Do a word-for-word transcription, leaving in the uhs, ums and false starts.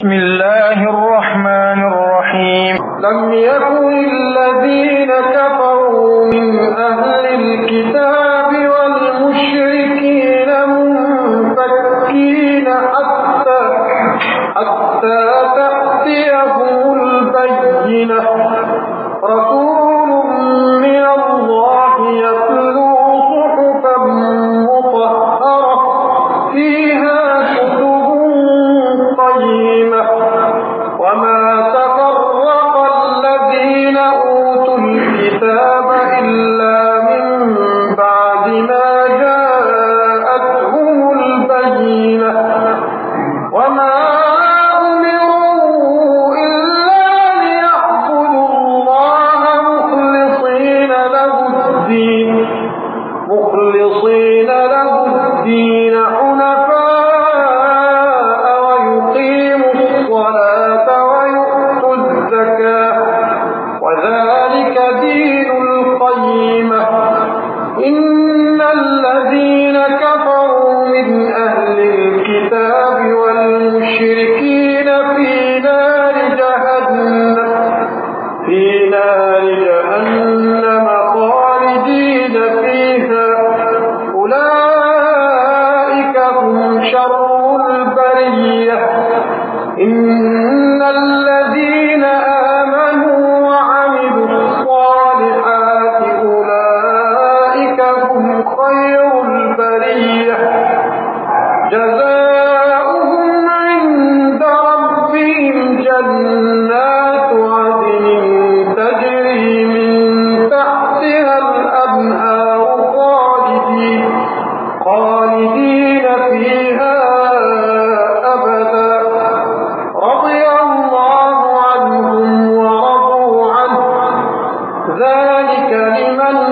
بسم الله الرحمن الرحيم. لم يكن الذين كفروا من أهل الكتاب والمشركين منفكين حتى حتى تأتيهم البينة رسول من الله يتلو صحفا مطهرة فيها كتب قيمة وما تفرق الذين أوتوا الكتاب إلا من بعد ما جاءتهم البينة وما أمروا إلا ليعبدوا الله مخلصين له الدين مخلصين له الدين حنفاء ويقيموا الصلاة ويؤتوا الزكاة وذلك دين القيمة. إن الذين كفروا من أهل الكتاب والمشركين في نار جهنم في نار جهنم خالدين فيها أولئك هم شر البرية. إن الذين آمنوا وعملوا الصالحات أولئك هم خير البرية جزاؤهم عند ربهم جنات عدن تجري من تحتها الأنهار خالدين خالدين فيها أبدا رضي الله عنهم ورضوا عنه ذلك لمن